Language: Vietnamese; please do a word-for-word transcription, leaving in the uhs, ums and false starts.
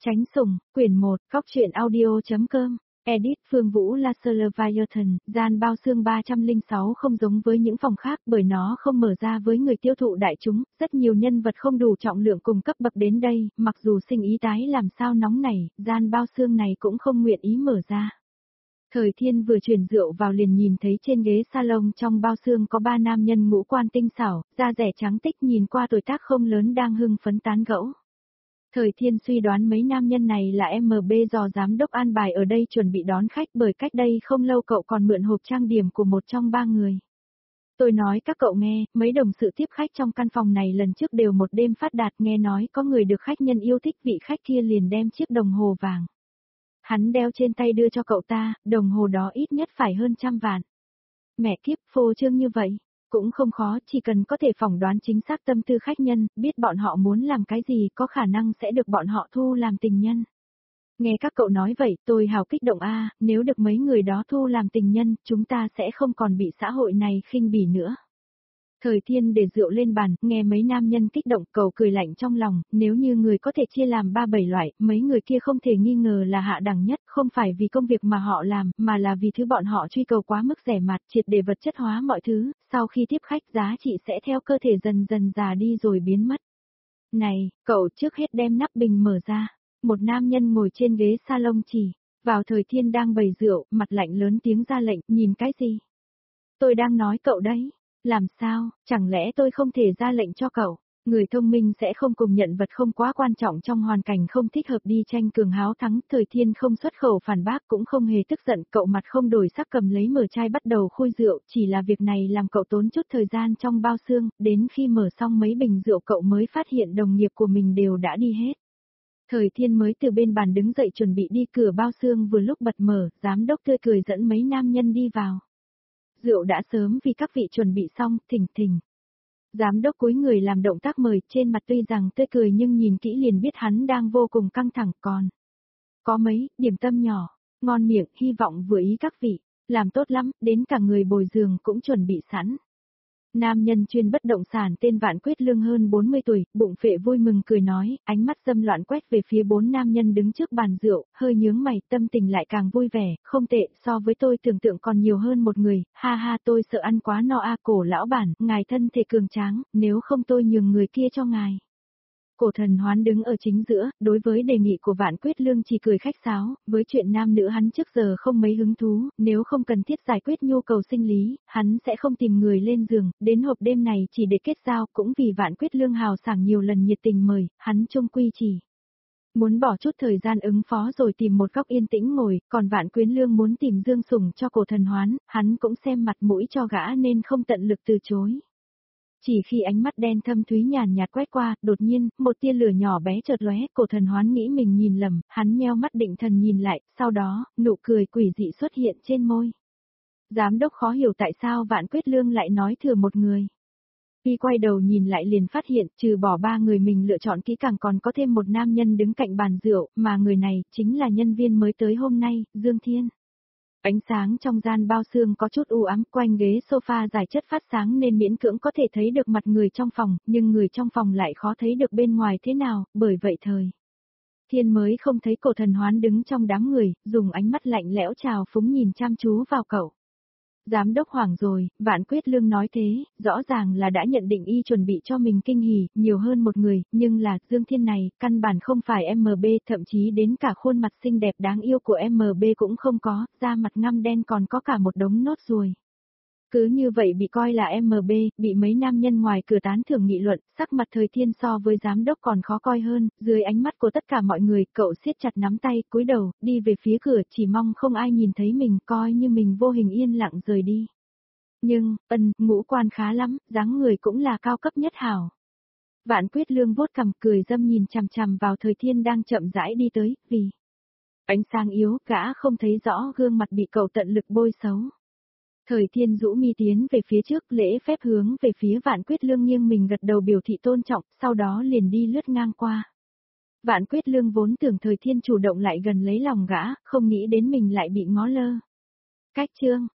Tránh sủng, quyển một, Cóc truyện audio.com, edit Phương Vũ Laser Leviathan, gian bao xương ba trăm lẻ sáu không giống với những phòng khác bởi nó không mở ra với người tiêu thụ đại chúng, rất nhiều nhân vật không đủ trọng lượng cùng cấp bậc đến đây, mặc dù sinh ý tái làm sao nóng nảy, gian bao xương này cũng không nguyện ý mở ra. Thời Thiên vừa chuyển rượu vào liền nhìn thấy trên ghế salon trong bao xương có ba nam nhân ngũ quan tinh xảo, da rẻ trắng tích nhìn qua tuổi tác không lớn đang hưng phấn tán gẫu. Thời Thiên suy đoán mấy nam nhân này là em bê do giám đốc an bài ở đây chuẩn bị đón khách bởi cách đây không lâu cậu còn mượn hộp trang điểm của một trong ba người. Tôi nói các cậu nghe, mấy đồng sự tiếp khách trong căn phòng này lần trước đều một đêm phát đạt, nghe nói có người được khách nhân yêu thích, vị khách kia liền đem chiếc đồng hồ vàng hắn đeo trên tay đưa cho cậu ta, đồng hồ đó ít nhất phải hơn trăm vạn. Mẹ kiếp, phô trương như vậy, cũng không khó, chỉ cần có thể phỏng đoán chính xác tâm tư khách nhân, biết bọn họ muốn làm cái gì, có khả năng sẽ được bọn họ thu làm tình nhân. Nghe các cậu nói vậy, tôi hào kích động a, nếu được mấy người đó thu làm tình nhân, chúng ta sẽ không còn bị xã hội này khinh bỉ nữa. Thời Thiên để rượu lên bàn, nghe mấy nam nhân kích động, cậu cười lạnh trong lòng, nếu như người có thể chia làm ba bảy loại, mấy người kia không thể nghi ngờ là hạ đẳng nhất, không phải vì công việc mà họ làm, mà là vì thứ bọn họ truy cầu quá mức rẻ mạt, triệt để vật chất hóa mọi thứ, sau khi tiếp khách giá trị sẽ theo cơ thể dần dần già đi rồi biến mất. Này, cậu trước hết đem nắp bình mở ra, một nam nhân ngồi trên ghế salon chỉ, vào Thời Thiên đang bày rượu, mặt lạnh lớn tiếng ra lệnh, nhìn cái gì? Tôi đang nói cậu đấy. Làm sao, chẳng lẽ tôi không thể ra lệnh cho cậu? Người thông minh sẽ không cùng nhận vật không quá quan trọng trong hoàn cảnh không thích hợp đi tranh cường háo thắng. Thời Thiên không xuất khẩu phản bác cũng không hề tức giận, cậu mặt không đổi sắc cầm lấy mở chai bắt đầu khui rượu, chỉ là việc này làm cậu tốn chút thời gian trong bao xương, đến khi mở xong mấy bình rượu cậu mới phát hiện đồng nghiệp của mình đều đã đi hết. Thời Thiên mới từ bên bàn đứng dậy chuẩn bị đi, cửa bao xương vừa lúc bật mở, giám đốc tươi cười dẫn mấy nam nhân đi vào. Rượu đã sớm vì các vị chuẩn bị xong, thỉnh thỉnh. Giám đốc cúi người làm động tác mời, trên mặt tuy rằng tươi cười nhưng nhìn kỹ liền biết hắn đang vô cùng căng thẳng, còn có mấy điểm tâm nhỏ, ngon miệng, hy vọng vừa ý các vị, làm tốt lắm, đến cả người bồi giường cũng chuẩn bị sẵn. Nam nhân chuyên bất động sản tên Vạn Quyết Lương hơn bốn mươi tuổi, bụng phệ vui mừng cười nói, ánh mắt dâm loạn quét về phía bốn nam nhân đứng trước bàn rượu, hơi nhướng mày, tâm tình lại càng vui vẻ, không tệ, so với tôi tưởng tượng còn nhiều hơn một người, ha ha, tôi sợ ăn quá no a. Cổ lão bản, ngài thân thể cường tráng, nếu không tôi nhường người kia cho ngài. Cổ Thần Hoán đứng ở chính giữa, đối với đề nghị của Vạn Quyết Lương chỉ cười khách sáo, với chuyện nam nữ hắn trước giờ không mấy hứng thú, nếu không cần thiết giải quyết nhu cầu sinh lý, hắn sẽ không tìm người lên giường, đến hộp đêm này chỉ để kết giao, cũng vì Vạn Quyết Lương hào sảng nhiều lần nhiệt tình mời, hắn chung quy chỉ muốn bỏ chút thời gian ứng phó rồi tìm một góc yên tĩnh ngồi, còn Vạn Quyến Lương muốn tìm Dương Sủng cho Cổ Thần Hoán, hắn cũng xem mặt mũi cho gã nên không tận lực từ chối. Chỉ khi ánh mắt đen thâm thúy nhàn nhạt quét qua, đột nhiên, một tia lửa nhỏ bé chợt lóe, Cổ Thần Hoán nghĩ mình nhìn lầm, hắn nheo mắt định thần nhìn lại, sau đó, nụ cười quỷ dị xuất hiện trên môi. Giám đốc khó hiểu tại sao Vạn Quyết Lương lại nói thừa một người. Y quay đầu nhìn lại liền phát hiện, trừ bỏ ba người mình lựa chọn kỹ càng còn có thêm một nam nhân đứng cạnh bàn rượu, mà người này, chính là nhân viên mới tới hôm nay, Dương Thiên. Ánh sáng trong gian bao xương có chút u ám, quanh ghế sofa dài chất phát sáng nên miễn cưỡng có thể thấy được mặt người trong phòng, nhưng người trong phòng lại khó thấy được bên ngoài thế nào, bởi vậy Thời Thiên mới không thấy Cổ Thần Hoán đứng trong đám người, dùng ánh mắt lạnh lẽo trào phúng nhìn chăm chú vào cậu. Giám đốc hoảng rồi, Vạn Quyết Lương nói thế, rõ ràng là đã nhận định y chuẩn bị cho mình kinh hỉ, nhiều hơn một người, nhưng là, Dương Thiên này, căn bản không phải em bê, thậm chí đến cả khuôn mặt xinh đẹp đáng yêu của em bê cũng không có, da mặt ngăm đen còn có cả một đống nốt ruồi. Cứ như vậy bị coi là em bê, bị mấy nam nhân ngoài cửa tán thưởng nghị luận, sắc mặt Thời Thiên so với giám đốc còn khó coi hơn, dưới ánh mắt của tất cả mọi người, cậu siết chặt nắm tay, cúi đầu, đi về phía cửa, chỉ mong không ai nhìn thấy mình, coi như mình vô hình yên lặng rời đi. Nhưng, ân, ngũ quan khá lắm, dáng người cũng là cao cấp nhất hảo. Vạn Quyết Lương vuốt cằm cười dâm nhìn chằm chằm vào Thời Thiên đang chậm rãi đi tới, vì ánh sáng yếu, gã không thấy rõ gương mặt bị cậu tận lực bôi xấu. Thời Thiên rũ mi tiến về phía trước, lễ phép hướng về phía Vạn Quyết Lương nghiêng mình gật đầu biểu thị tôn trọng, sau đó liền đi lướt ngang qua. Vạn Quyết Lương vốn tưởng Thời Thiên chủ động lại gần lấy lòng gã, không nghĩ đến mình lại bị ngó lơ. Cách chương,